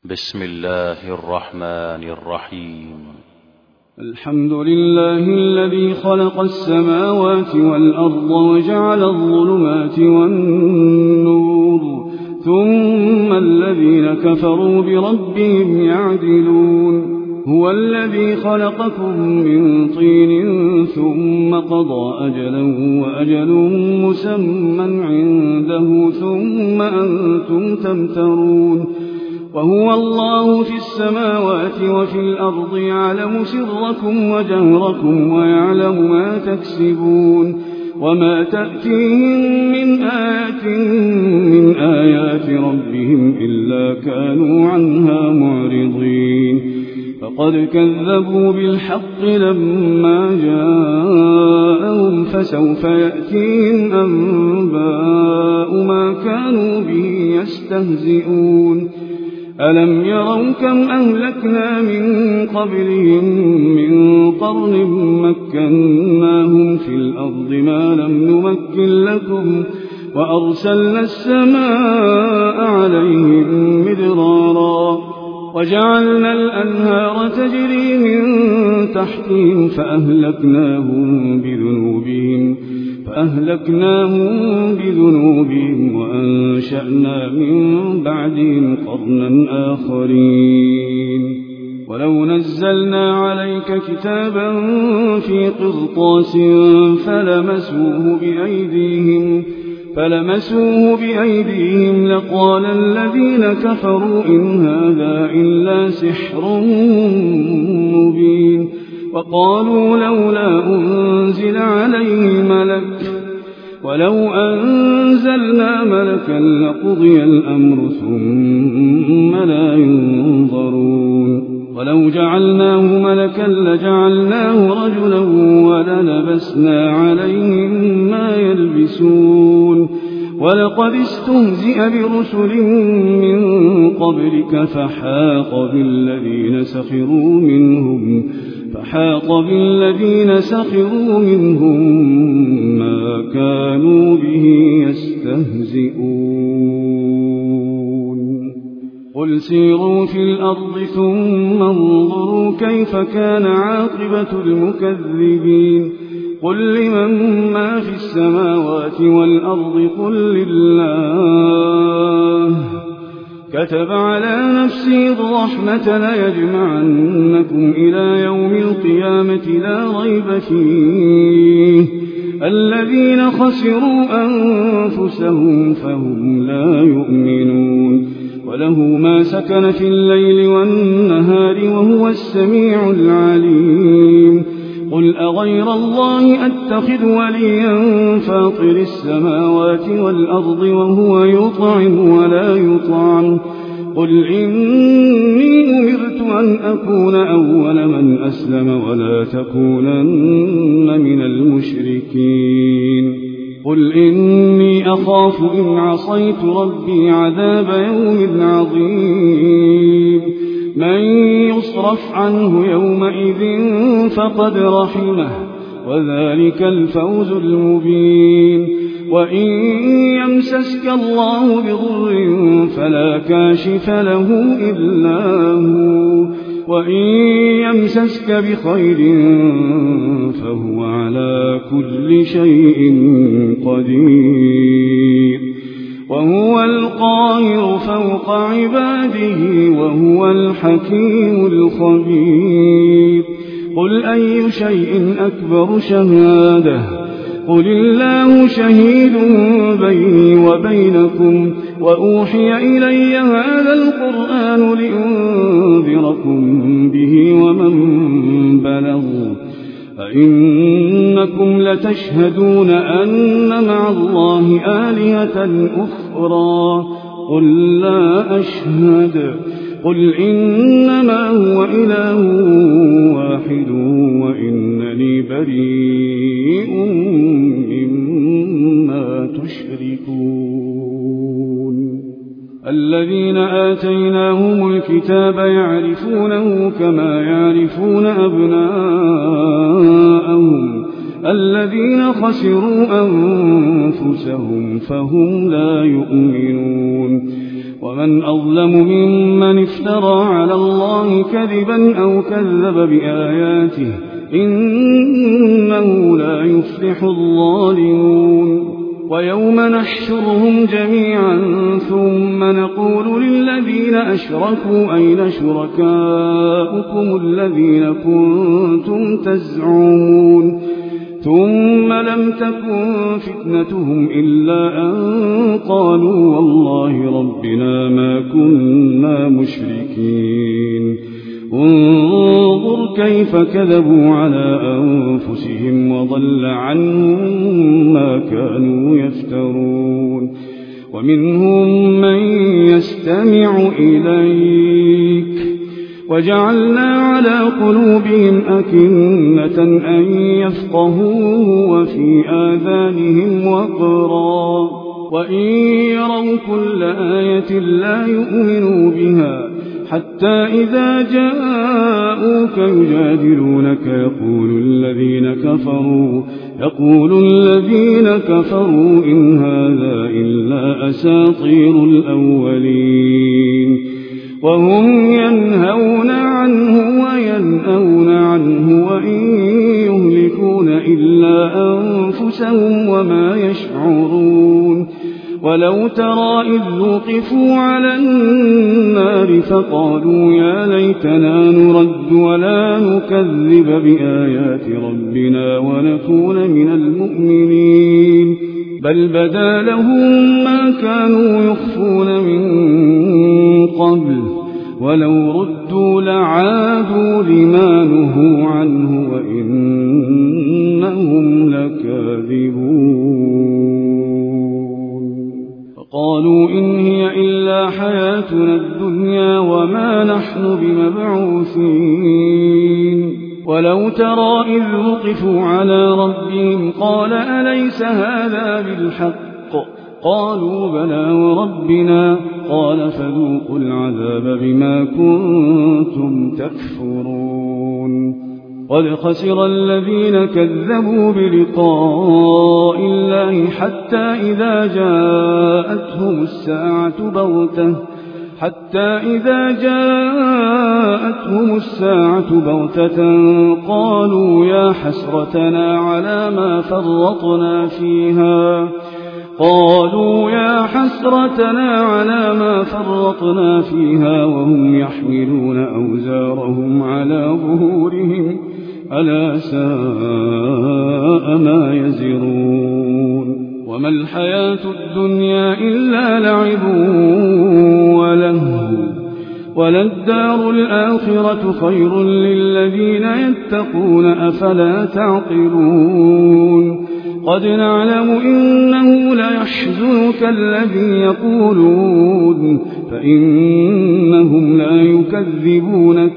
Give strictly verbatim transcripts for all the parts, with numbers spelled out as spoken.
بسم الله الرحمن الرحيم. الحمد لله الذي خلق السماوات والأرض وجعل الظلمات والنور، ثم الذين كفروا بربهم يعدلون. هو الذي خلقكم من طين ثم قضى أجلا وأجل مسمى عنده ثم أنتم تمترون. وهو الله في السماوات وفي الأرض يعلم سركم وجهركم ويعلم ما تكسبون. وما تأتيهم من آية من آيات ربهم إلا كانوا عنها معرضين. فقد كذبوا بالحق لما جاءهم، فسوف يأتيهم أنباء ما كانوا به يستهزئون. ألم يروا كم أهلكنا من قبلهم من قرن مكناهم في الأرض ما لم نمكن لكم، وأرسلنا السماء عليهم مدرارا، وجعلنا الأنهار تجري من تحتهم فأهلكناهم بذنوبهم فأهلكناهم بذنوبهم وأنشأنا من بعدهم قرنا آخرين. ولو نزلنا عليك كتابا في قرطاس فلمسوه بأيديهم فلمسوه بأيديهم لقال الذين كفروا إن هذا إلا سحر مبين. وقالوا لولا أنزل عليه ملك، ولو أنزلنا ملكا لقضي الأمر ثم لا ينظرون. ولو جعلناه ملكا لجعلناه رجلا وللبسنا عليهم ما يلبسون. ولقد استهزئ برسل من قبلك فحاق بالذين سخروا منهم فحاق بالذين سخروا منهم ما كانوا به يستهزئون. قل سيروا في الأرض ثم انظروا كيف كان عاقبة المكذبين. قل لمن ما في السماوات والأرض قل لله. كتب على نفسه الرحمة ليجمعنكم إلى يوم القيامة لا ريب فيه. الذين خسروا أنفسهم فهم لا يؤمنون. وله ما سكن في الليل والنهار وهو السميع العليم. قل أغير الله أتخذ وليا فاطر السماوات والأرض وهو يطعم ولا يطعم. قل إني أمرت أن أكون أول من أسلم ولا تكونن من المشركين. قل إني أخاف إن عصيت ربي عذاب يوم عظيم. من يصرف عنه يومئذ فقد رحمه وذلك الفوز المبين. وإن يمسسك الله بضر فلا كاشف له إلا هو، وإن يمسسك بخير فهو على كل شيء قدير. وهو القاهر فوق عباده وهو الحكيم الخبير. قل أي شيء أكبر شهادة؟ قل الله شهيد بيني وبينكم. وأوحي إلي هذا القرآن لأنذركم به ومن بلغ. أئنكم لتشهدون أن مع الله آلهة أخرى؟ قل لا أشهد. قل إنما هو إله واحد وإنني بريء مما تشركون. الذين آتيناهم الكتاب يعرفونه كما يعرفون أبناءهم. الذين خسروا أنفسهم فهم لا يؤمنون. ومن أظلم ممن افترى على الله كذبا أو كذب بآياته إنه لا يفلح الظالمون ويوم نحشرهم جميعا ثم نقول للذين أشركوا أين شركاؤكم الذين كنتم تزعمون ثم لم تكن فتنتهم إلا أن قالوا والله ربنا ما كنا مشركين انظر كيف كذبوا على أنفسهم وضل عنهم ما كانوا يفترون ومنهم من يستمع إليك وجعلنا على قلوبهم أكنة أن يفقهوه وفي آذانهم وقرا وإن يروا كل آية لا يؤمنوا بها حتى إذا جاءوك يجادلونك يقول الذين كفروا يقول الذين كفروا إن هذا إلا أساطير الأولين وهم ينهون عنه وينأون عنه وإن يهلكون إلا أنفسهم وما يشعرون ولو ترى إذ وقفوا على النار فقالوا يا ليتنا نرد ولا نكذب بآيات ربنا ونكون من المؤمنين بل بدا لهم ما كانوا يخفون من قبل ولو ردوا لعادوا لما نهوا عنه وإنهم لكاذبون فقالوا إن هي إلا حياتنا الدنيا وما نحن بمبعوثين ولو ترى إذ وقفوا على ربهم قال أليس هذا بالحق قالوا بلى وربنا قال فذوقوا العذاب بما كنتم تكفرون قد خسر الذين كذبوا بلقاء الله حتى إذا جاءتهم الساعة بغتة حتى إذا جاءتهم الساعة بغتة قالوا يا حسرتنا على ما فرطنا فيها قالوا يا حسرتنا على ما فرطنا فيها وهم يحملون أوزارهم على ظهورهم ألا ساء ما يزرون وما الحياة الدنيا إلا لعب ولهو وللدار الآخرة خير للذين يتقون أفلا تعقلون قد نعلم إنه ليحزنك الذي يقولون فإنهم لا يكذبونك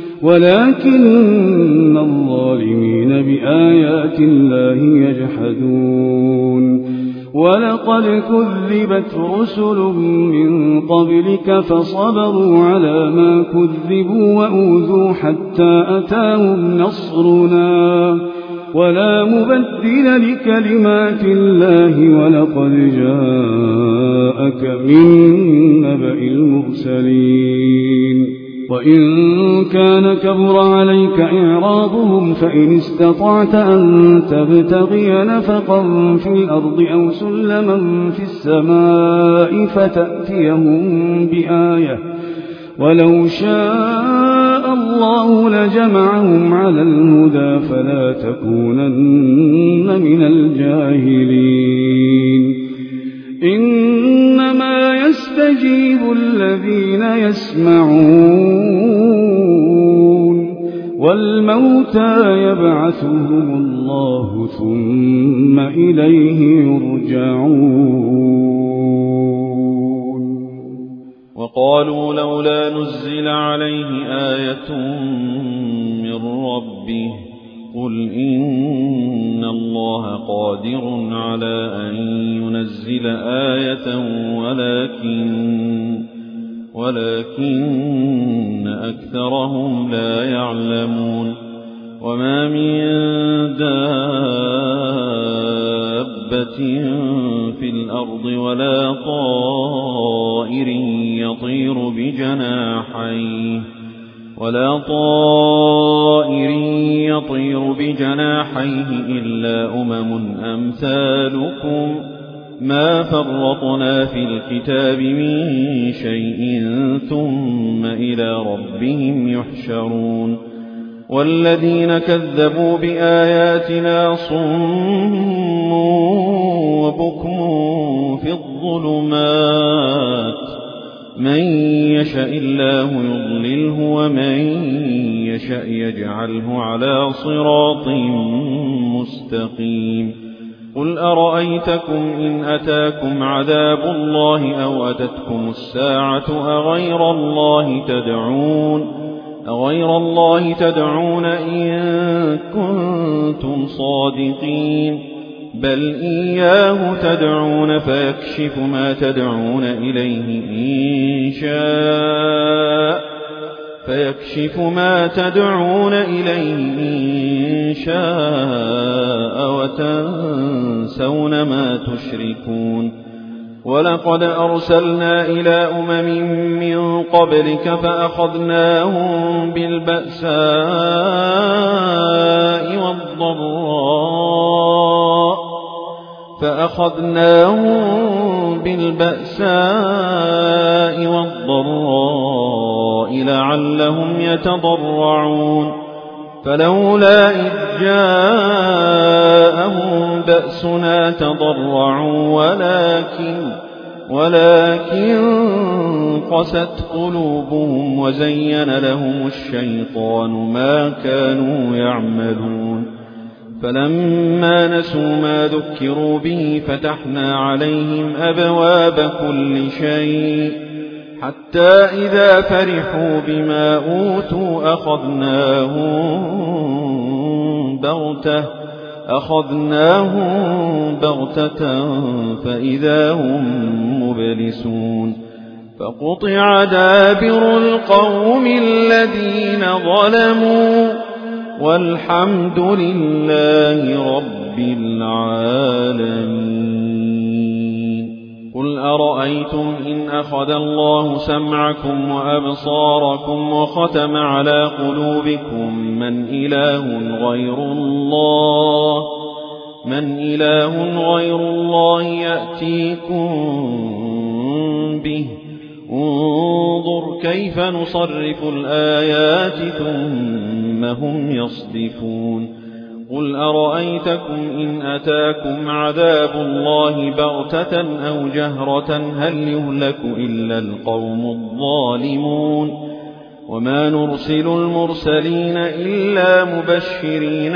ولكن الظالمين بآيات الله يجحدون ولقد كذبت رسل من قبلك فصبروا على ما كذبوا وأوذوا حتى أتاهم نصرنا ولا مبدل لكلمات الله ولقد جاءك من نبأ المرسلين وإن كان كبر عليك إعراضهم فإن استطعت أن تبتغي نفقا في الأرض أو سلما في السماء فتأتيهم بآية ولو شاء الله لجمعهم على الهدى فلا تكونن من الجاهلين إنما يستجيب الذين يسمعون والموتى يبعثهم الله ثم إليه يرجعون وقالوا لولا نزل عليه آية من ربه قل إن الله قادر على أن ينزل آية ولكن ولكن أكثرهم لا يعلمون وما من دابة دابة في الأرض ولا طائر يطير بجناحيه ولا طائر يطير بجناحيه إلا أمم أمثالكم ما فرطنا في الكتاب من شيء ثم إلى ربهم يحشرون والذين كذبوا بآياتنا صم وبكم في الظلمات من يشاء الله يضلله ومن يشاء يجعله على صراط مستقيم قل أرأيتكم إن أتاكم عذاب الله أو أتتكم الساعة أغير الله تدعون أغير الله تدعون إن كنتم صادقين بل إياه تدعون فيكشف ما تدعون إليه إن شاء فيكشف ما تدعون إليه إن شاء وتنسون ما تشركون ولقد أرسلنا إلى أمم من قبلك فأخذناهم بالبأساء والضراء فأخذناهم بالبأساء والضراء لعلهم يتضرعون فلولا إذ جاءهم بأسنا تضرعوا ولكن ولكن قست قلوبهم وزين لهم الشيطان ما كانوا يعملون فلما نسوا ما ذكروا به فتحنا عليهم أبواب كل شيء حتى إذا فرحوا بما أوتوا أخذناهم بغتة أخذناهم بغتة فإذا هم مبلسون فقطع دابر القوم الذين ظلموا والحمد لله رب العالمين قل أرأيتم إن أخذ الله سمعكم وأبصاركم وختم على قلوبكم من إله غير الله من إله غير الله يأتيكم به انظر كيف نصرف الآيات ثم هم يصدفون قل أرأيتكم إن أتاكم عذاب الله بغتة أو جهرة هل يهلك إلا القوم الظالمون وما نرسل المرسلين إلا مبشرين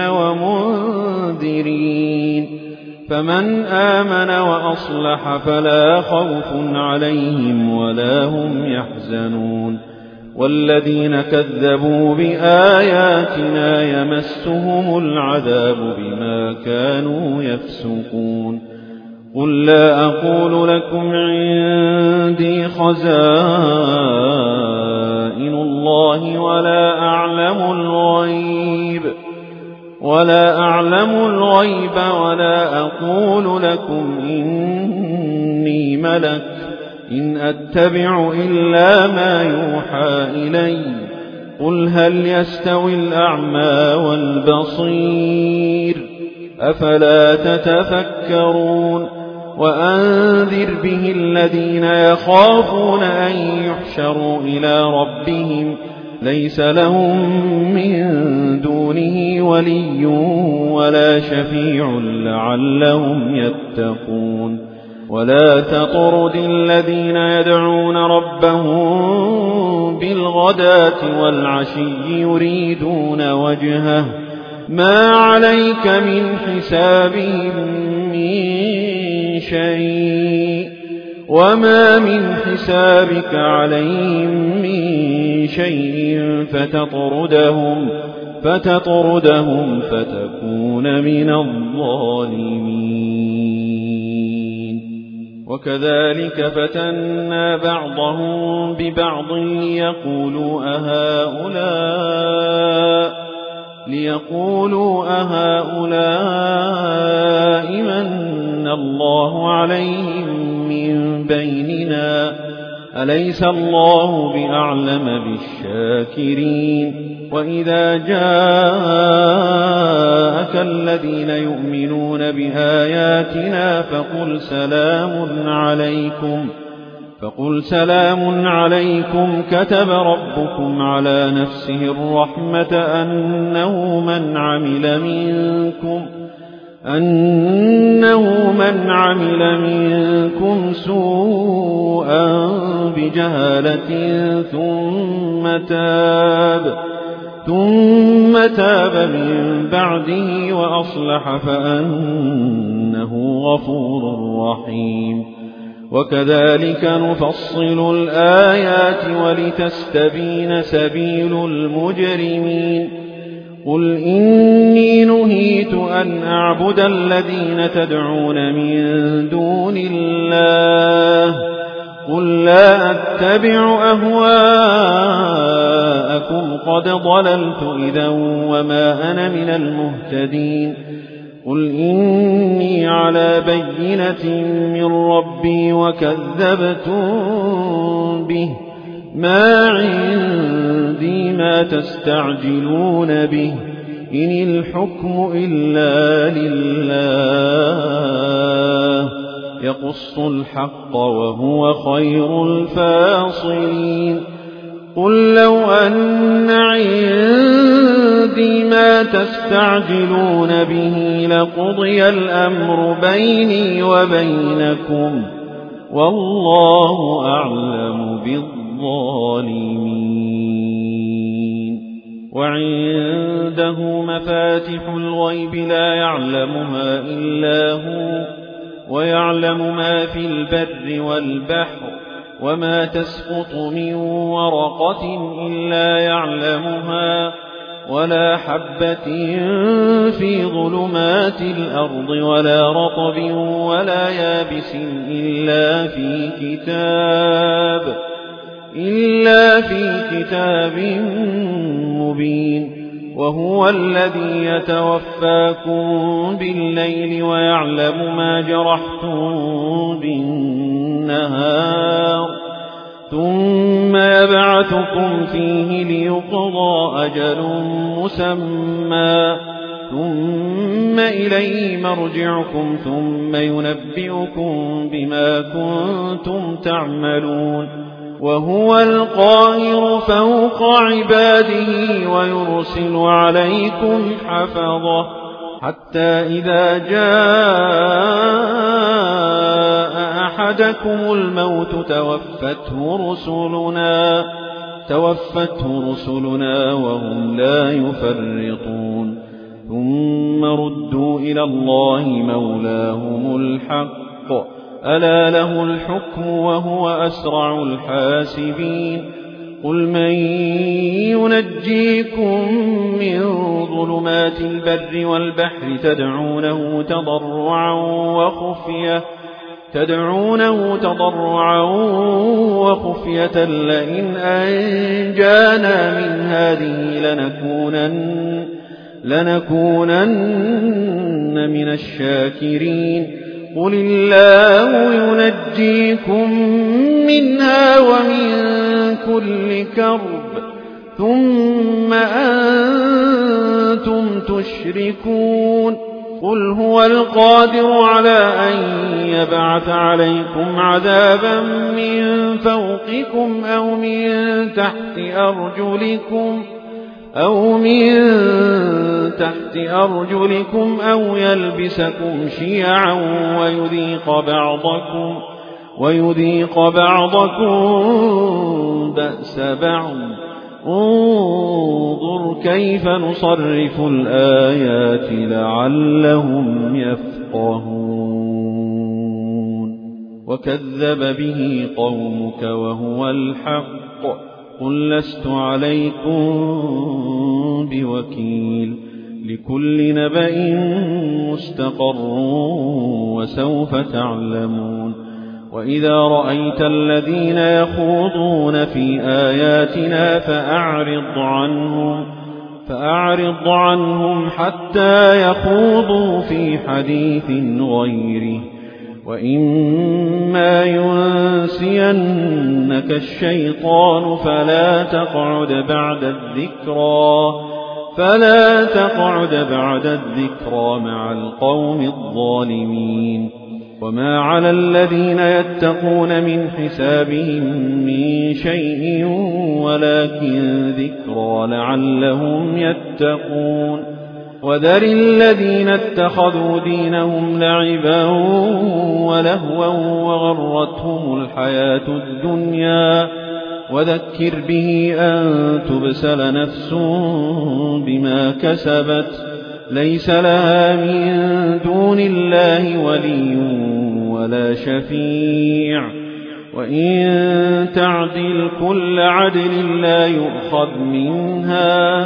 ومنذرين فمن آمن وأصلح فلا خوف عليهم ولا هم يحزنون والذين كذبوا بآياتنا يمسهم العذاب بما كانوا يفسقون قل لا أقول لكم عندي خزائن الله ولا أعلم الغيب ولا أعلم الغيب ولا أقول لكم إني ملك إن أتبع إلا ما يوحى إلي قل هل يستوي الأعمى والبصير أفلا تتفكرون وأنذر به الذين يخافون أن يحشروا إلى ربهم ليس لهم من دونه ولي ولا شفيع لعلهم يتقون ولا تطرد الذين يدعون ربهم بالغداة والعشي يريدون وجهه ما عليك من حسابهم من شيء وما من حسابك عليهم من شيء فتطردهم فتطردهم فتكون من الظالمين وكذلك فتنا بعضهم ببعض ليقولوا أهؤلاء ليقولوا أهؤلاء من الله عليهم من بيننا أليس الله بأعلم بالشاكرين وإذا جاءك الذين يؤمنون بآياتنا فقل سلام عليكم فقل سلام عليكم كتب ربكم على نفسه الرحمة أنه من عمل منكم أنه من عمل منكم سوءا بجهالة ثم تاب ثم تاب من بعده وأصلح فأنه غفور رحيم وكذلك نفصل الآيات ولتستبين سبيل المجرمين قل إني نهيت أن أعبد الذين تدعون من دون الله قل لا أتبع أهواءكم قد ضللت إذا وما أنا من المهتدين قل إني على بينة من ربي وكذبتم به ما عندي ما تستعجلون به إن الحكم إلا لله يقص الحق وهو خير الفاصلين قل لو أن عندي ما تستعجلون به لقضي الأمر بيني وبينكم والله أعلم بالظالمين وعنده مفاتح الغيب لا يعلمها إلا هو ويعلم ما في البر والبحر وما تسقط من ورقة إلا يعلمها ولا حبة في ظلمات الأرض ولا رطب ولا يابس إلا في كتاب إلا في كتاب مبين وهو الذي يتوفاكم بالليل ويعلم ما جرحتم بالنهار ثم يبعثكم فيه ليقضى أجل مسمى ثم إليه مرجعكم ثم ينبئكم بما كنتم تعملون وهو القاهر فوق عباده ويرسل عليكم حفظه حتى إذا جاء أحدكم الموت توفته رسلنا توفته رسلنا وهم لا يفرطون ثم ردوا إلى الله مولاهم الحق ألا له الحكم وهو أسرع الحاسبين قل من ينجيكم من ظلمات البر والبحر تدعونه تضرعا وخفية تدعونه تضرعا وخفية لئن أنجانا من هذه لنكونن لنكونن من الشاكرين قل الله ينجيكم منها ومن كل كرب ثم أنتم تشركون قل هو القادر على أن يبعث عليكم عذابا من فوقكم أو من تحت أرجلكم أو من تحت أرجلكم أو يلبسكم شيعا ويذيق بعضكم ويذيق بعضكم بأس بعض انظر كيف نصرف الآيات لعلهم يفقهون وكذب به قومك وهو الحق قل لست عليكم بوكيل لكل نبأ مستقر وسوف تعلمون وإذا رأيت الذين يخوضون في آياتنا فأعرض عنهم فأعرض عنهم حتى يخوضوا في حديث غيره وإما ينسينك الشيطان فلا تقعد بعد الذكرى فلا تقعد بعد الذكرى مع القوم الظالمين. وما على الذين يتقون من حسابهم من شيء ولكن ذكرى لعلهم يتقون. وذر الذين اتخذوا دينهم لعبا ولهوا وغرتهم الحياة الدنيا وذكر به أن تبسل نفس بما كسبت ليس لها من دون الله ولي ولا شفيع وإن تعدل كل عدل لا يؤخذ منها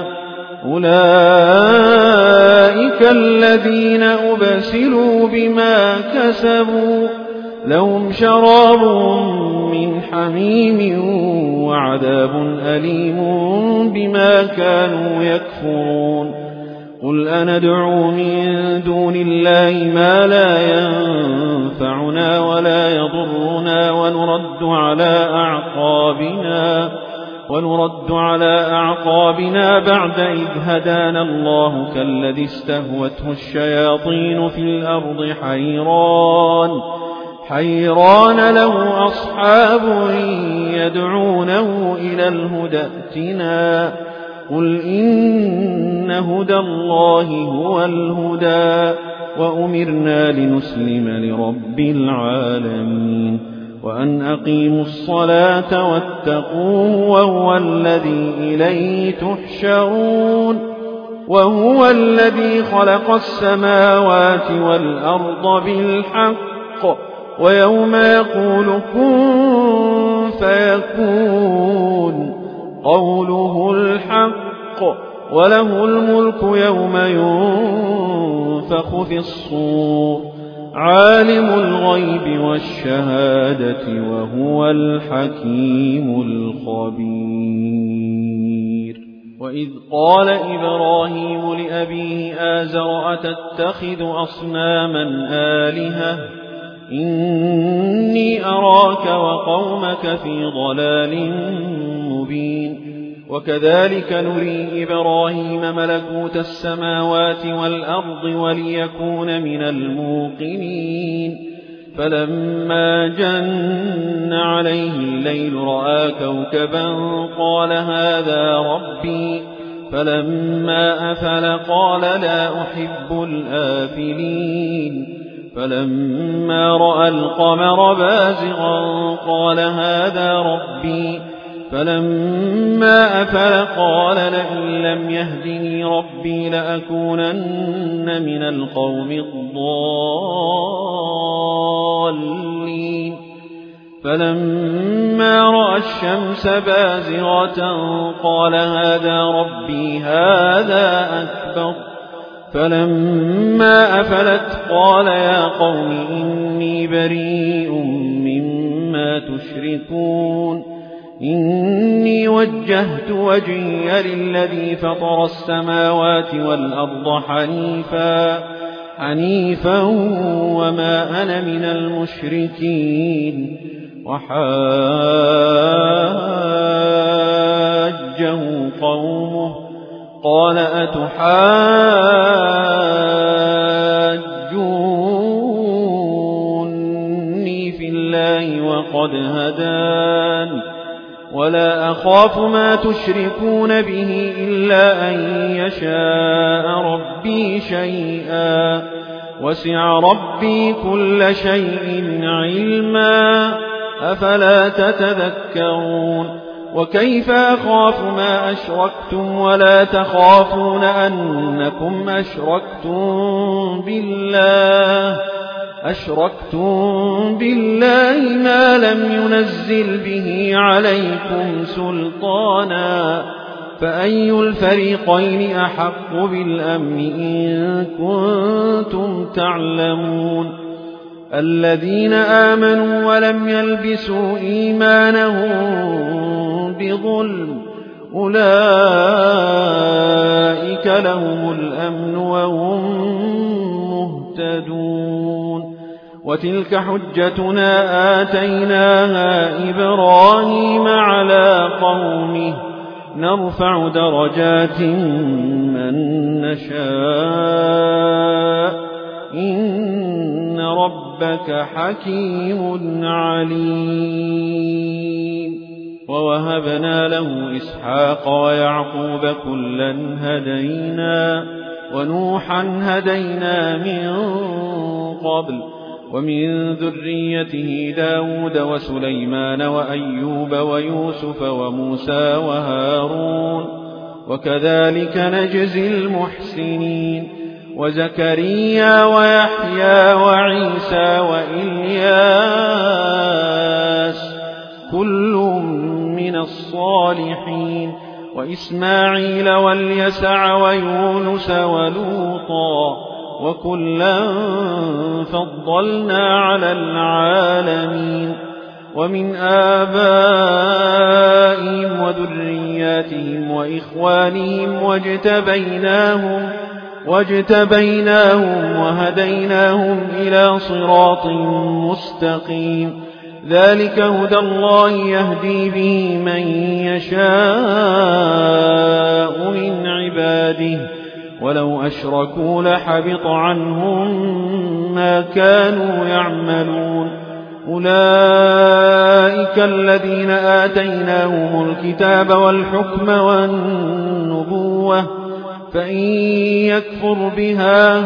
أولئك الذين أبسلوا بما كسبوا لهم شراب من حميم وعذاب أليم بما كانوا يكفرون. قل أندعو من دون الله ما لا ينفعنا ولا يضرنا ونرد على أعقابنا ونرد على أعقابنا بعد إذ هدانا الله كالذي استهوته الشياطين في الأرض حيران حيران له أصحاب يدعونه إلى الهدى ائتنا قل إن هدى الله هو الهدى وأمرنا لنسلم لرب العالمين وأن أقيموا الصلاة واتقوه وهو الذي إليه تحشرون. وهو الذي خلق السماوات والأرض بالحق ويوم يقول كن فيكون قوله الحق وله الملك يوم ينفخ في الصور عالم الغيب والشهادة وهو الحكيم الخبير. وإذ قال إبراهيم لأبيه آزر أتتخذ أصناما آلهة إني أراك وقومك في ضلال مبين. وكذلك نري إبراهيم ملكوت السماوات والأرض وليكون من الموقنين. فلما جن عليه الليل رأى كوكبا قال هذا ربي فلما أفل قال لا أحب الآفلين. فلما رأى القمر بازغا قال هذا ربي فلما أفل قال لئن لم يهدني ربي لأكونن من القوم الضالين. فلما رأى الشمس بازغة قال هذا ربي هذا أكبر. فلما أفلت قال يا قوم إني بريء مما تشركون إني وجهت وجهي للذي فطر السماوات والأرض حنيفا حنيفا وما أنا من المشركين. وحاجه قومه قال أتحاجوني في الله وقد هدان ولا أخاف ما تشركون به إلا أن يشاء ربي شيئا وسع ربي كل شيء علما أفلا تتذكرون. وكيف أخاف ما أشركتم ولا تخافون أنكم أشركتم بالله أشركتم بالله ما لم ينزل به عليكم سلطانا فأي الفريقين أحق بالأمن إن كنتم تعلمون. الذين آمنوا ولم يلبسوا إيمانهم بظلم أولئك لهم الأمن وهم مهتدون. وتلك حجتنا آتيناها إبراهيم على قومه نرفع درجات من نشاء إن ربك حكيم عليم. ووهبنا له إسحاق ويعقوب كلا هدينا ونوحا هدينا من قبل ومن ذريته داود وسليمان وأيوب ويوسف وموسى وهارون وكذلك نجزي المحسنين وزكريا ويحيى وعيسى وإلياس كل من الصالحين وإسماعيل واليسع ويونس ولوطا وكلا فضلنا على العالمين ومن آبائهم وذرياتهم وإخوانهم واجتبيناهم واجتبيناهم وهديناهم إلى صراط مستقيم ذلك هدى الله يهدي به من يشاء من عباده ولو أشركوا لحبط عنهم ما كانوا يعملون أولئك الذين آتيناهم الكتاب والحكم والنبوة فإن يكفر بها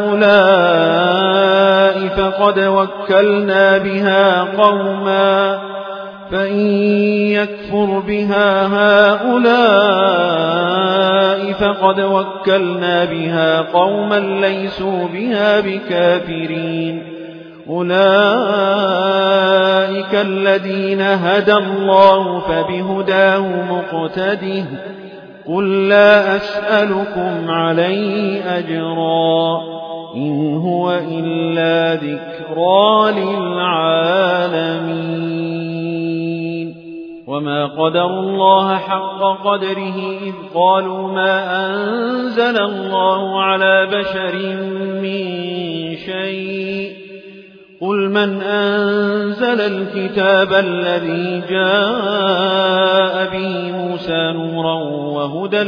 هؤلاء فقد وكلنا بها قوما فإن يكفر بها هؤلاء فقد وكلنا بها قوما ليسوا بها بكافرين أولئك الذين هدى الله فبهداه مقتده قل لا أسألكم عليه أجرا إن هو إلا ذكرى للعالمين وما قدروا الله حق قدره إذ قالوا ما أنزل الله على بشر من شيء قل من أنزل الكتاب الذي جاء به موسى نورا وهدى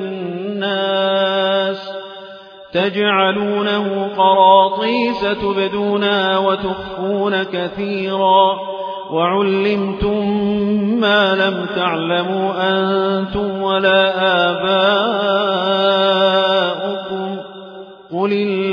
للناس تجعلونه قراطيس تبدونها وتخفون كثيرا وعلمتم ما لم تعلموا أنتم ولا آباؤكم قل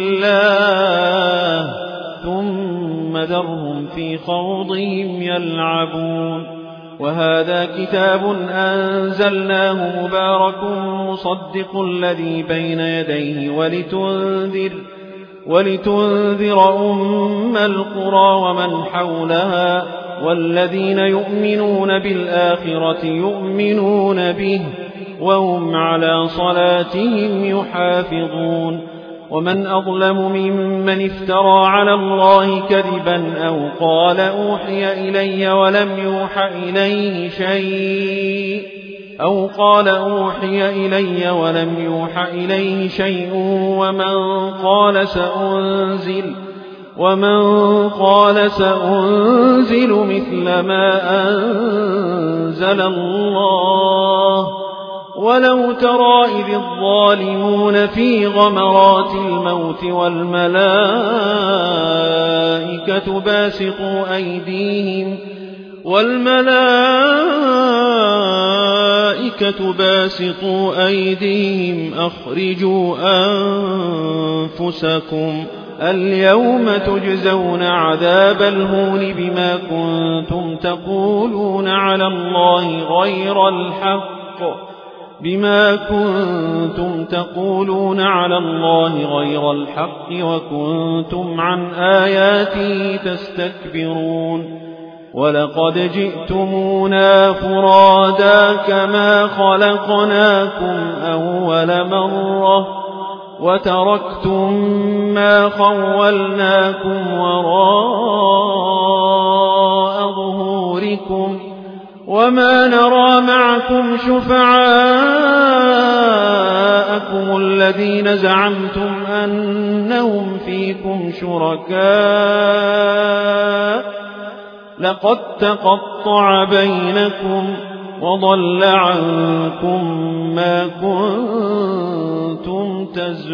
الله ثم ذرهم في خوضهم يلعبون وهذا كتاب أنزلناه مبارك مصدق الذي بين يديه ولتنذر ولتنذر أم القرى ومن حولها والذين يؤمنون بالآخرة يؤمنون به وهم على صلاتهم يحافظون ومن أظلم ممن افترى على الله كذبا أو قال أوحي إلي ولم يوح إليه شيء أو قال أوحي إلي ولم يوح إليه شيء ومن قال سأنزل ومن قال سأنزل مثل ما أنزل الله ولو ترى إذ الظالمون في غمرات الموت والملائكة باسطوا أيديهم والملائكة باسطوا أيديهم أخرجوا أنفسكم اليوم تجزون عذاب الهون بما كنتم تقولون على الله غير الحق بما كنتم تقولون على الله غير الحق وكنتم عن آياته تستكبرون ولقد جئتمونا فرادا كما خلقناكم أول مرة وتركتم ما خولناكم وراء ظهوركم وما نرى معكم شفعاءكم الذين زعمتم أنهم فيكم شركاء لقد تقطع بينكم وضل عنكم ما كنتم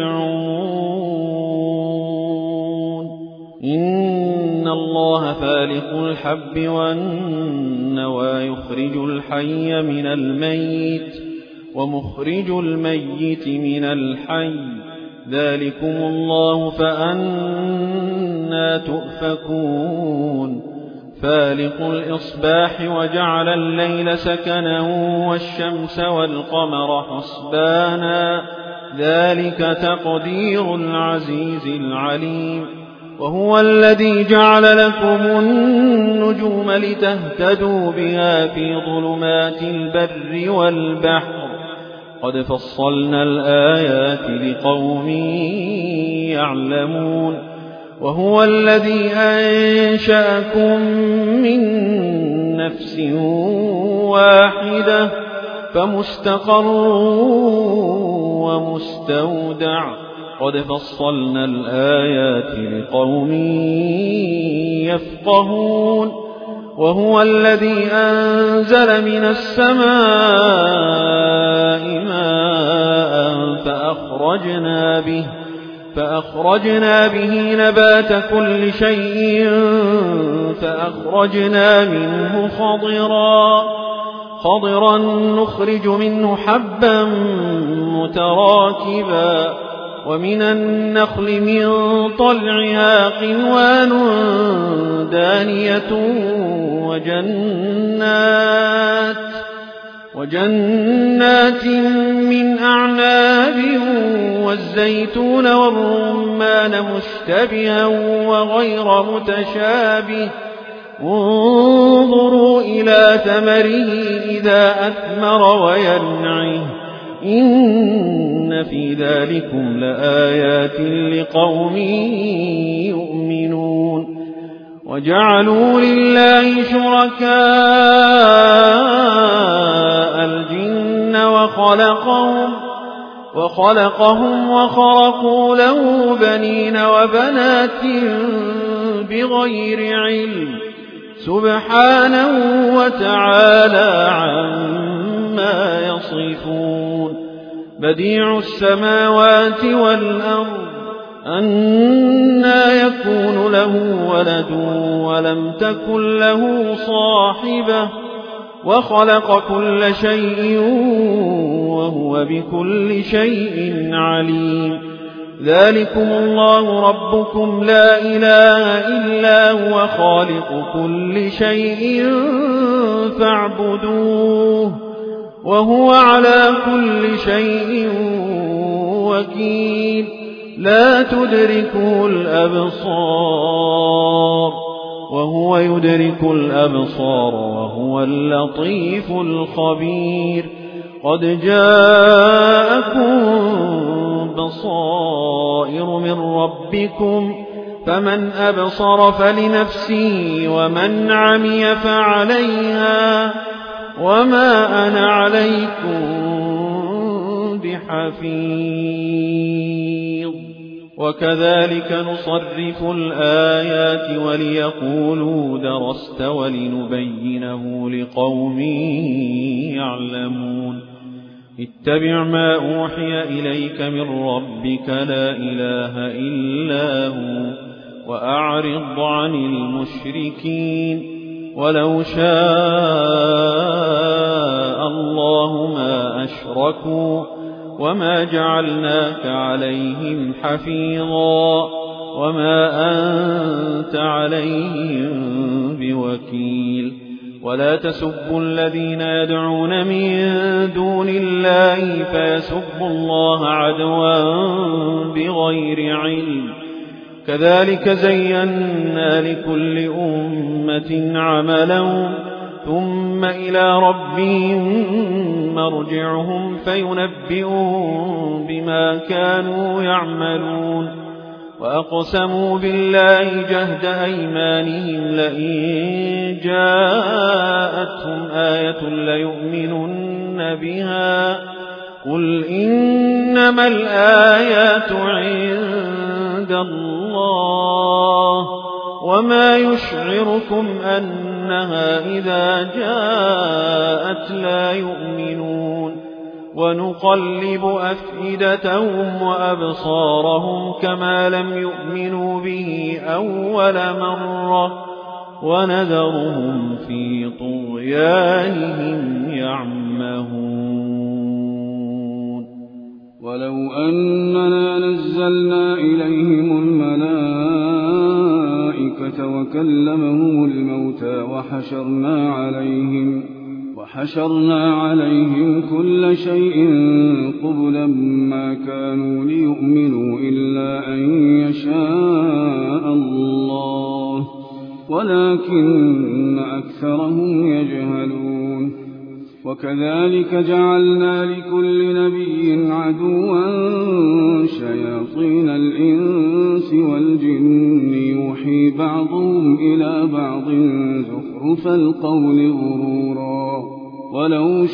تزعمون إن الله فالق الحب والنوى يخرج الحي من الميت ومخرج الميت من الحي ذلكم الله فأنى تؤفكون فالق الإصباح وجعل الليل سكنا والشمس والقمر حسبانا ذلك تقدير العزيز العليم وهو الذي جعل لكم النجوم لتهتدوا بها في ظلمات البر والبحر قد فصلنا الآيات لقوم يعلمون وهو الذي أنشأكم من نفس واحدة فمستقر ومستودع قد فصلنا الآيات لقوم يفقهون وهو الذي أنزل من السماء ماء فأخرجنا به فأخرجنا به نبات كل شيء فأخرجنا منه خضرا خضرا نخرج منه حبا متراكبا ومن النخل من طلعها قنوان دانية وجنات وجنات من أعناب والزيتون والرمان مشتبها وغير متشابه انظروا إلى ثمره إذا أثمر وينعه إن في ذلكم لآيات لقوم يؤمنون وجعلوا لله شركاء الجن وخلقهم وخلقهم وخرقوا له بنين وبنات بغير علم سبحانه وتعالى عما يصفون بديع السماوات والأرض أنى يكون له ولد ولم تكن له صاحبة وخلق كل شيء وهو بكل شيء عليم ذلكم الله ربكم لا إله إلا هو خالق كل شيء فاعبدوه وهو على كل شيء وكيل لا تدركه الأبصار وهو يدرك الأبصار وهو اللطيف الخبير قد جاءكم بصائر من ربكم فمن أبصر فلنفسه ومن عمي فعليها وما أنا عليكم بحفيظ وكذلك نصرف الآيات وليقولوا درست ولنبينه لقوم يعلمون اتبع ما أوحي إليك من ربك لا إله إلا هو وأعرض عن المشركين ولو شاء الله ما أشركوا وما جعلناك عليهم حفيظا وما أنت عليهم بوكيل ولا تسبوا الذين يدعون من دون الله فيسبوا الله عدوا بغير علم كذلك زينا لكل أمة عملهم ثم إلى ربهم مرجعهم فينبئهم بما كانوا يعملون وأقسموا بالله جهد أيمانهم لئن جاءتهم آية ليؤمنن بها قل إن إنما الآيات عند الله وما يشعركم أنها إذا جاءت لا يؤمنون ونقلب أفئدتهم وأبصارهم كما لم يؤمنوا به أول مرة ونذرهم في طغيانهم يعمهون ولو أننا نزلنا إليهم الملائكة وكلمهم الموتى وحشرنا عليهم وحشرنا عليهم كل شيء قبلا ما كانوا ليؤمنوا إلا أن يشاء الله ولكن أكثرهم يجهلون وكذلك جعلنا لكل نبي عدوا شياطين الإنس والجن يوحي بعضهم إلى بعض زخرف القول غرورا ولو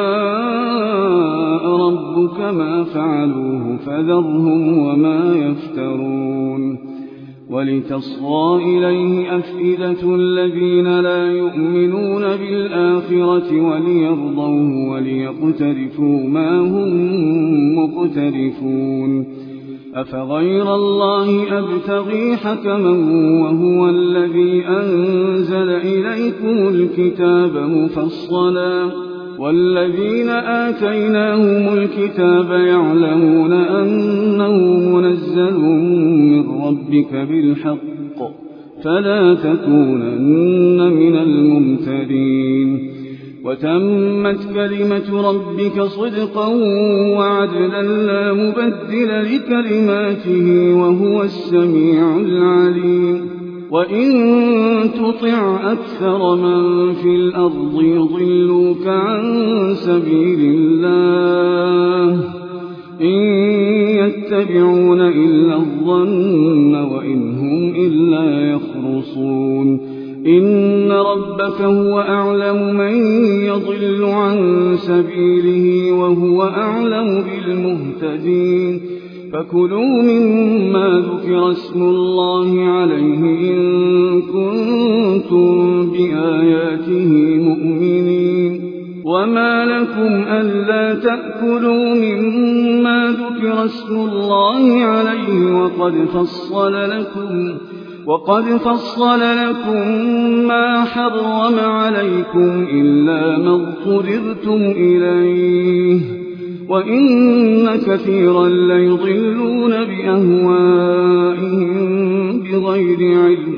شاء ربك ما فعلوه فذرهم وما يفترون ولتصغى إليه أفئدة الذين لا يؤمنون بالآخرة وليرضوه وليقترفوا ما هم مقترفون أفغير الله أبتغي حكما وهو الذي أنزل إليكم الكتاب مفصلا والذين آتيناهم الكتاب يعلمون أنه منزل من ربك بالحق فلا تكونن من الممترين وتمت كلمة ربك صدقا وعدلا لا مبدل لكلماته وهو السميع العليم وإن تطع أكثر من في الأرض يضلوك عن سبيل الله إن يتبعون إلا الظن وإن هم إلا يخرصون إن ربك هو أعلم من يضل عن سبيله وهو أعلم بالمهتدين فكلوا مما ذكر اسم الله عليه إن كنتم بآياته مؤمنين وما لكم ألا تأكلوا مما ذكر اسم الله عليه وقد فصل لكم وقد فصل لكم ما حرم عليكم إلا ما اضطررتم إليه وإن كثيرا ليضلون بأهوائهم بغير علم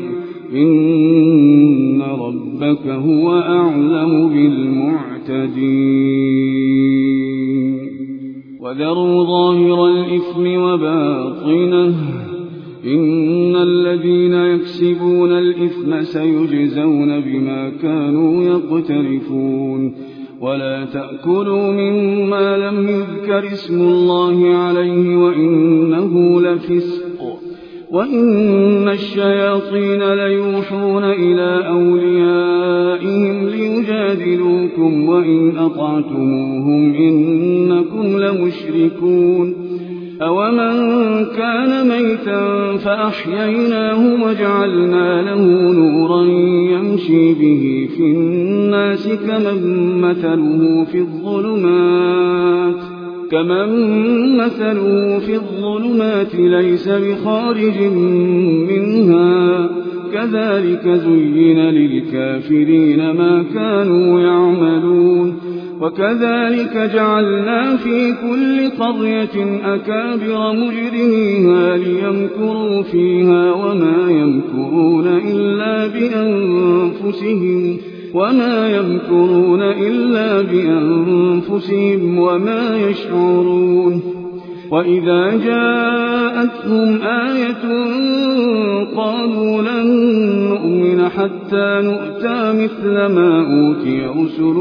إن ربك هو أعلم بالمعتدين وذروا ظاهر الإثم وباطنه إن الذين يكسبون الإثم سيجزون بما كانوا يقترفون ولا تأكلوا مما لم يذكر اسم الله عليه وإنه لفسق وإن الشياطين ليوحون إلى أوليائهم ليجادلوكم وإن أطعتموهم إنكم لمشركون أومن كان ميتا فأحييناه وجعلنا له نورا يمشي به في الناس كمن مثله في الظلمات كمن مثله في الظلمات ليس بخارج منها كذلك زين للكافرين ما كانوا يعملون وكذلك جعلنا في كل قرية أكابر مجرميها ليمكروا فيها وما يمكرون إلا بأنفسهم وما يمكرون إلا بأنفسهم وما يشعرون وإذا جاءتهم آية قالوا لن نؤمن حتى نؤتى مثل ما أوتي رسل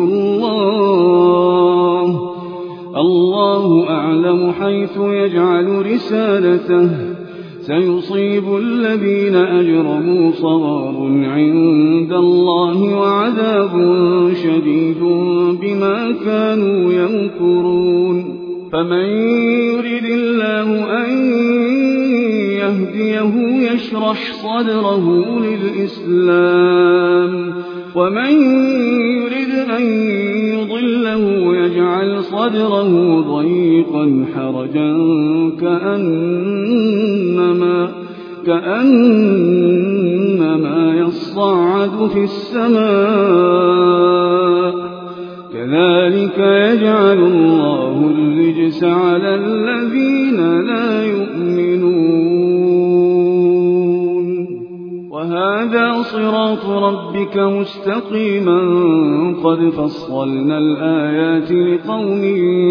الله الله أعلم حيث يجعل رسالته سيصيب الذين أجرموا صغار عند الله وعذاب شديد بما كانوا يمكرون فمن يرد الله أن يهديه يشرح صدره للإسلام ومن يرد أن يضله يجعل صدره ضيقا حرجا كأنما, كأنما يصعد في السماء كذلك يجعل الله الرجس على الذين لا يؤمنون وهذا صراط ربك مستقيما قد فصلنا الآيات لقوم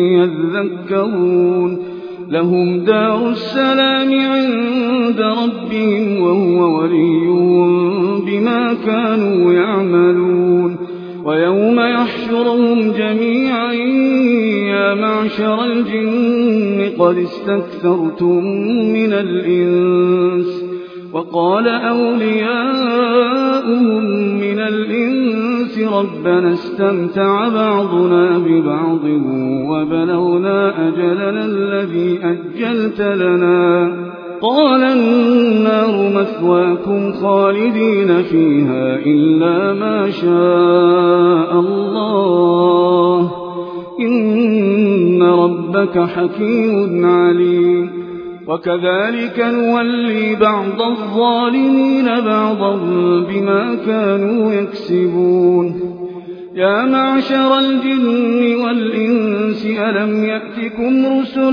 يذكرون لهم دار السلام عند ربهم وهو وليهم بما كانوا يعملون ويوم يحشرهم جميعا يا معشر الجن قد استكثرتم من الإنس وقال أولياؤهم من الإنس ربنا استمتع بعضنا ببعض وبلغنا أجلنا الذي أجلت لنا قال النار مثواكم خالدين فيها إلا ما شاء الله إن ربك حكيم عليم وكذلك نولي بعض الظالمين بعضا بما كانوا يكسبون يا معشر الجن والإنس ألم يأتكم رسل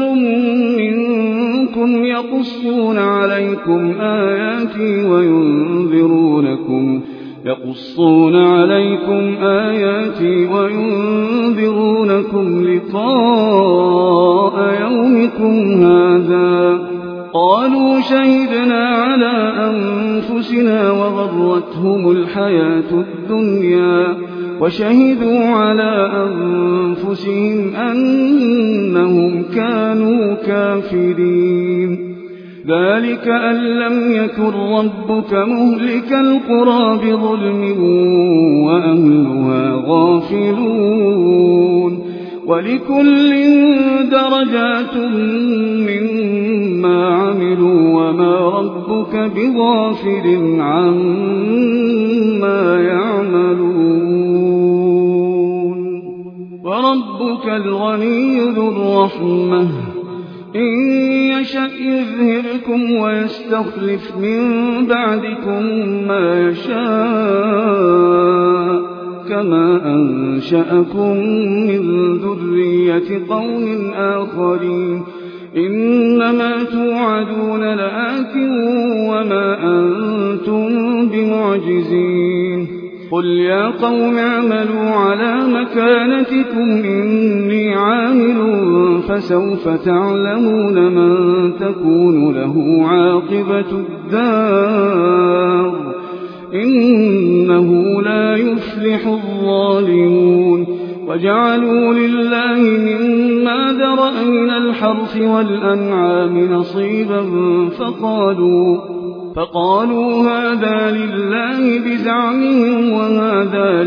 منكم يقصون عليكم آياتي وينذرونكم يقصون عليكم آياتي وينذرونكم لقاء يومكم هذا قالوا شهدنا على أنفسنا وغرتهم الحياة الدنيا وشهدوا على أنفسهم أنهم كانوا كافرين ذلك أن لم يكن ربك مهلك القرى بظلم وأهلها غافلون ولكل درجات مما عملوا وما ربك بغافل عما يعملون وربك الغني ذو الرحمة إن يشأ يذهبكم ويستخلف من بعدكم ما يشاء كما أنشأكم من ذرية قوم آخرين إنما توعدون لآت وما أنتم بمعجزين قل يا قوم اعملوا على مكانتكم إني عامل فسوف تعلمون من تكون له عاقبة الدار إنه لا يفلح الظالمون وجعلوا لله مما ذرأ من الحرث والأنعام نصيبا فقالوا فقالوا هذا لله بزعمهم وهذا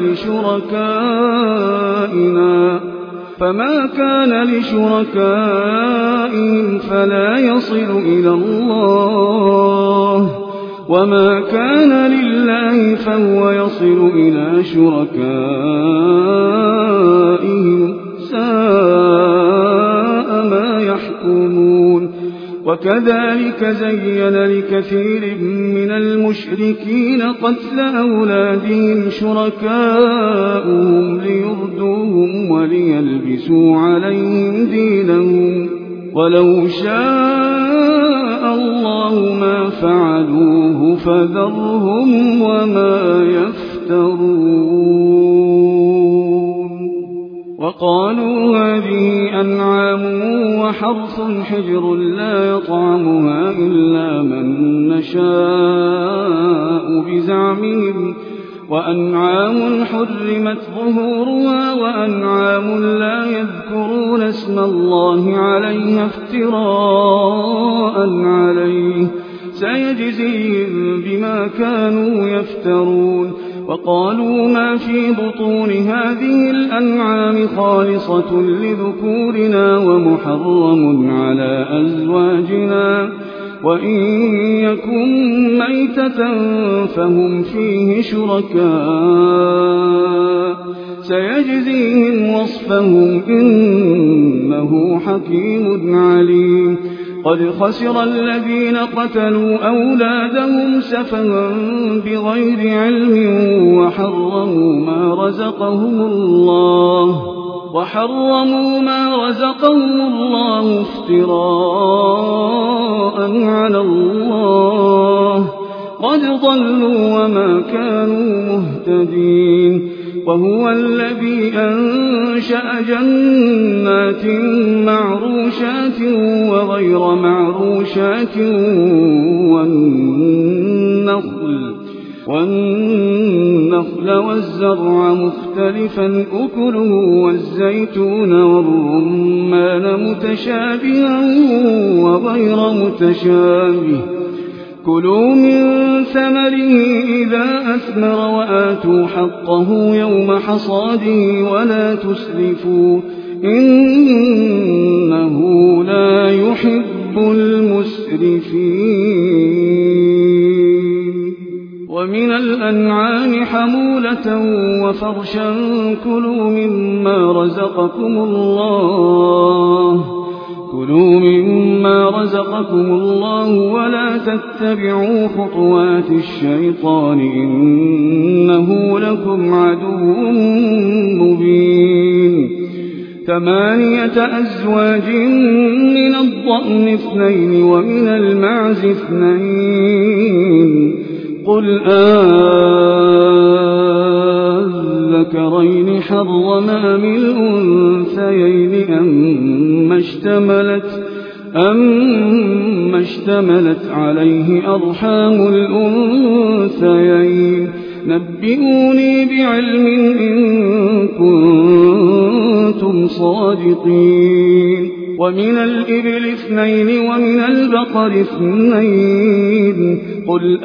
لشركائنا فما كان لشركائهم فلا يصل إلى الله وما كان لله فهو يصل إلى شركائهم ساء ما يحكمون وكذلك زين لكثير من المشركين قتل أولادهم شركاؤهم ليردوهم وليلبسوا عليهم دينهم ولو شاء الله ما فعلوه فذرهم وما يفترون وقالوا هذه أنعام وحرث حجر لا يطعمها إلا من نشاء بزعمهم وأنعام حرمت ظهورها وأنعام لا يذكرون اسم الله عليها افتراء عليه سيجزيهم بما كانوا يفترون وقالوا ما في بطون هذه الأنعام خالصة لذكورنا ومحرم على أزواجنا وإن يكن ميتة فهم فيه شركاء سيجزيهم وصفهم إنه حكيم عليم. قد خسر الذين قتلوا أولادهم سفها بغير علم وحرموا ما رزقهم الله وحرموا ما رزقهم الله افتراء على الله قد ضلوا وما كانوا مهتدين. وهو الذي أنشأ جنات معروشات وغير معروشات والنخل, والنخل والزرع مختلفا أكله والزيتون والرمان متشابها وغير متشابه كلوا من ثمره إذا أثمر وآتوا حقه يوم حصاده ولا تسرفوا إنه لا يحب المسرفين. ومن الأنعام حمولة وفرشا كلوا مما رزقكم الله كلوا مما رزقكم الله ولا تتبعوا خطوات الشيطان إنه لكم عدو مبين. ثمانية أزواج من الضأن اثنين ومن المعز اثنين قل أذكرين حرم أم الأنثيين أما اشتملت, أم اشتملت عليه أرحام الأنثيين نبئوني بعلم إن كنتم صادقين. ومن الإبل اثنين ومن البقر اثنين قل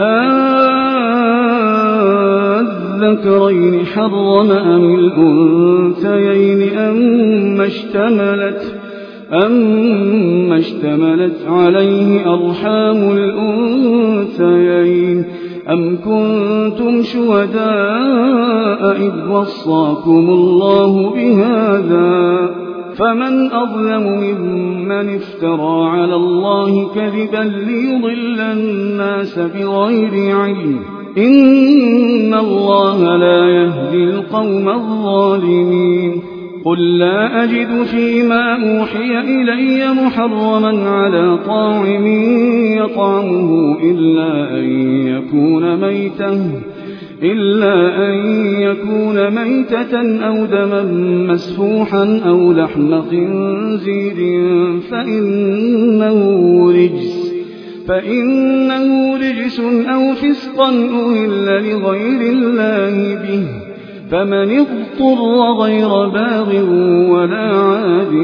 أذكرين حرم أم الأنثيين أما اشتملت, أما اشتملت عليه أرحام الأنثيين أم كنتم شهداء إذ وصاكم الله بهذا فمن أظلم ممن افترى على الله كذبا ليضل الناس بغير علم إن الله لا يهدي القوم الظالمين. قل لا أجد فيما أوحي إلي محرما على طاعم يطعمه إلا أن يكون ميتة إلا أن يكون ميتة أو دما مسفوحا أو لحم خنزير فإنه رجس فإنه رجس أو فسقا أهل لغير الله به فمن اضطر غير باغ ولا عاد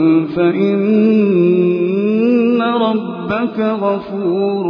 فإن ربك غفور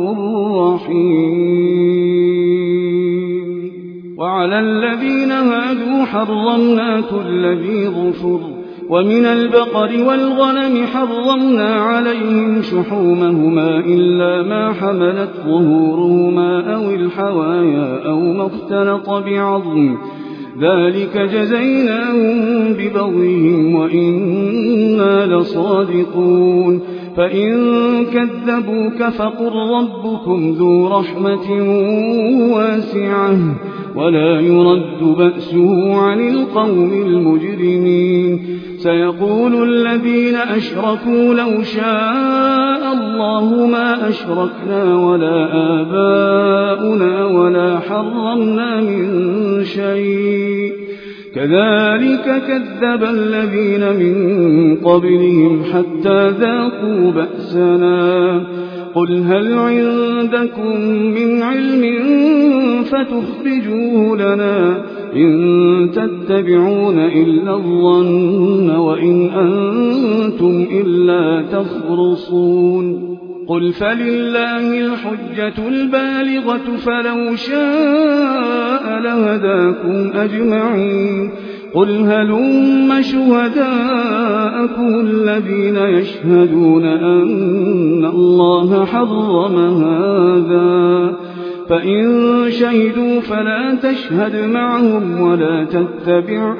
رحيم. وعلى الذين هادوا حرمنا كل ذي ظفر ومن البقر والغنم حرمنا عليهم شحومهما إلا ما حملت ظهورهما أو الحوايا أو ما اختلط بعظم ذلك جزيناهم ببغيهم وإنا لصادقون. فإن كذبوك فقل ربكم ذو رحمة واسعة ولا يرد بأسه عن القوم المجرمين. سيقول الذين أشركوا لو شاء الله ما أشركنا ولا آباؤنا ولا حرمنا من شيء كذلك كذب الذين من قبلهم حتى ذاقوا بأسنا. قل هل عندكم من علم فتخرجوه لنا إن تتبعون إلا الظن وإن أنتم إلا تخرصون. قل فلله الحجة البالغة فلو شاء لهداكم أجمعين قل هلم شهداءكم الذين يشهدون أن الله حرم هذا فإن شهدوا فلا تشهد معهم ولا تتبع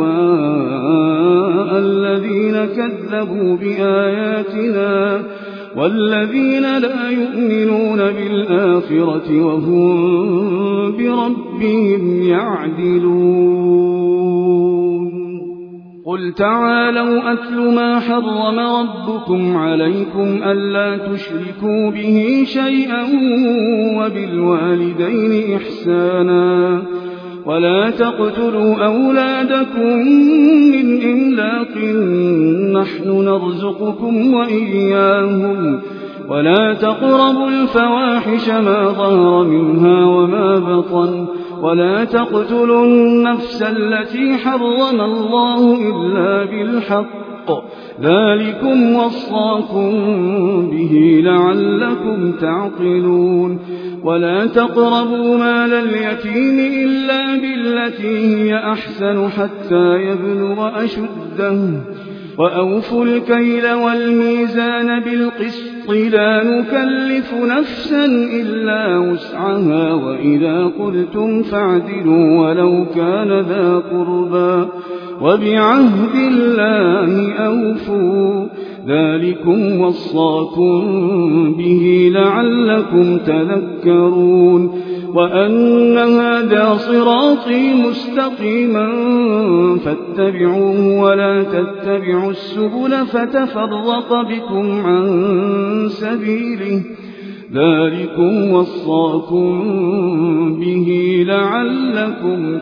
أهواء الذين كذبوا بآياتنا والذين لا يؤمنون بالآخرة وهم بربهم يعدلون قل تعالوا أتل ما حرم ربكم عليكم ألا تشركوا به شيئا وبالوالدين إحسانا ولا تقتلوا أولادكم من إملاق نحن نرزقكم وإياهم ولا تقربوا الفواحش ما ظهر منها وما بطن ولا تقتلوا النفس التي حرم الله إلا بالحق ذلكم وصاكم به لعلكم تعقلون ولا تقربوا مال اليتيم إلا بالتي هي أحسن حتى يبلغ أشده وأوفوا الكيل والميزان بالقسط لا نكلف نفسا إلا وسعها وإذا قلتم فاعدلوا ولو كان ذا قربى وبعهد الله أوفوا ذلكم وصاكم به لعلكم تذكرون وأن هذا صراطي مستقيما فاتبعوه ولا تتبعوا السبل فتفرق بكم عن سبيله ذلكم وصاكم به لعلكم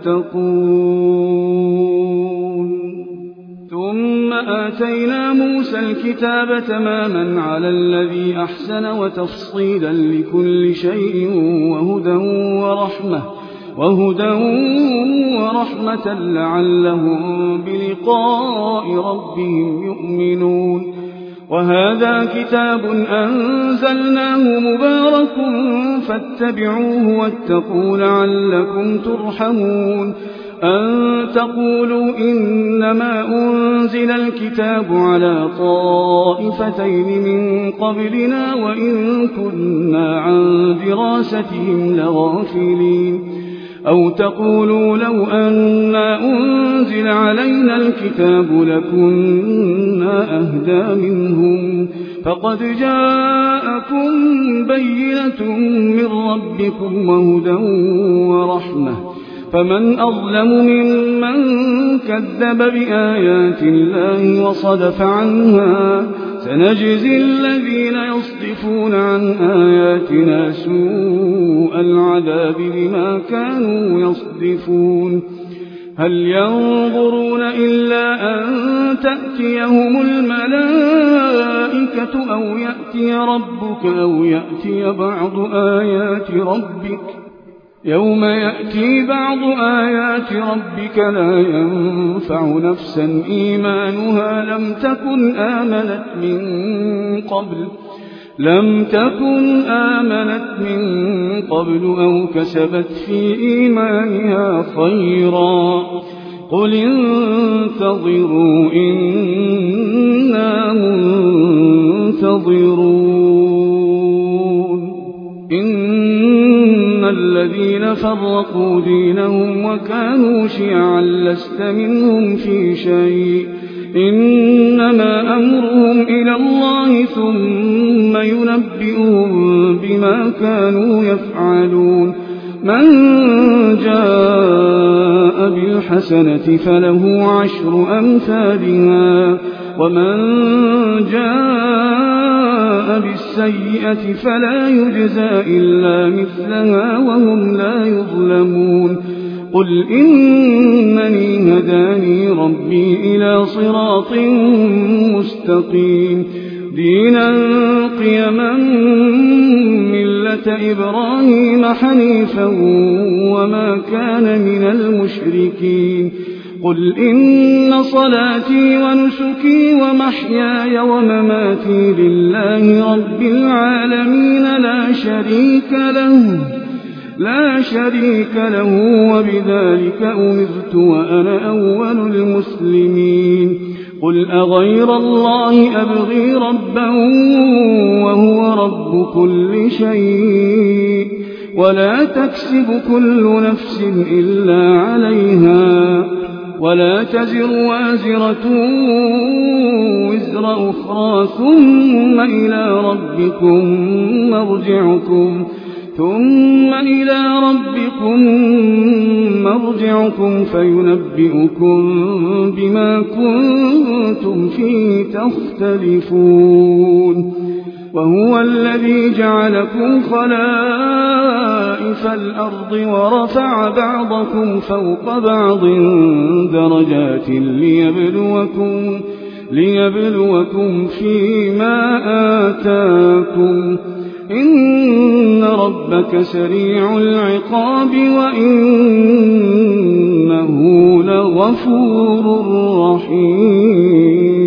تتقون ثم آتينا موسى الكتاب تماما على الذي أحسن وتفصيلا لكل شيء وهدى ورحمة وهدى ورحمة لعلهم بلقاء ربهم يؤمنون وهذا كتاب أنزلناه مبارك فاتبعوه واتقوا لعلكم ترحمون أن تقولوا إنما أنزل الكتاب على طائفتين من قبلنا وإن كنا عن دراستهم لغافلين أو تقولوا لو أنا أنزل علينا الكتاب لكنا أهدى منهم فقد جاءكم بينة من ربكم وهدى ورحمة فمن أظلم ممن كذب بآيات الله وصدف عنها سنجزي الذين يصدفون عن آياتنا سوء العذاب بما كانوا يصدفون هل ينظرون إلا أن تأتيهم الملائكة أو يأتي ربك أو يأتي بعض آيات ربك يوم يأتي بعض آيات ربك لا ينفع نفسا إيمانها لم تكن آمنت من قبل لم تكن آمنت من قبل أو كسبت في إيمانها خيرا قل انتظروا إنا منتظرون إن الذين فرقوا دينهم وكانوا شيعا لست منهم في شيء إنما أمرهم إلى الله ثم ينبئهم بما كانوا يفعلون من جاء بالحسنة فله عشر أمثالها ومن جاء بالسيئة فلا يجزى إلا مثلها وهم لا يظلمون قل إنني هداني ربي إلى صراط مستقيم دينا قيما ملة إبراهيم حنيفا وما كان من المشركين قل إن صلاتي ونسكي ومحياي ومماتي لله رب العالمين لا شريك له لا شريك له وبذلك أمرت وأنا أول المسلمين قل أغير الله أبغي ربا وهو رب كل شيء ولا تكسب كل نفس إلا عليها ولا تزر وازرة وزر أخرى ثم إلى ربكم مرجعكم ثم إلى ربكم مرجعكم فينبئكم بما كنتم فيه تختلفون وهو الذي جعلكم خلائف الأرض ورفع بعضكم فوق بعض درجات ليبلوكم, ليبلوكم فيما آتاكم إن ربك سريع العقاب وإنه لغفور رحيم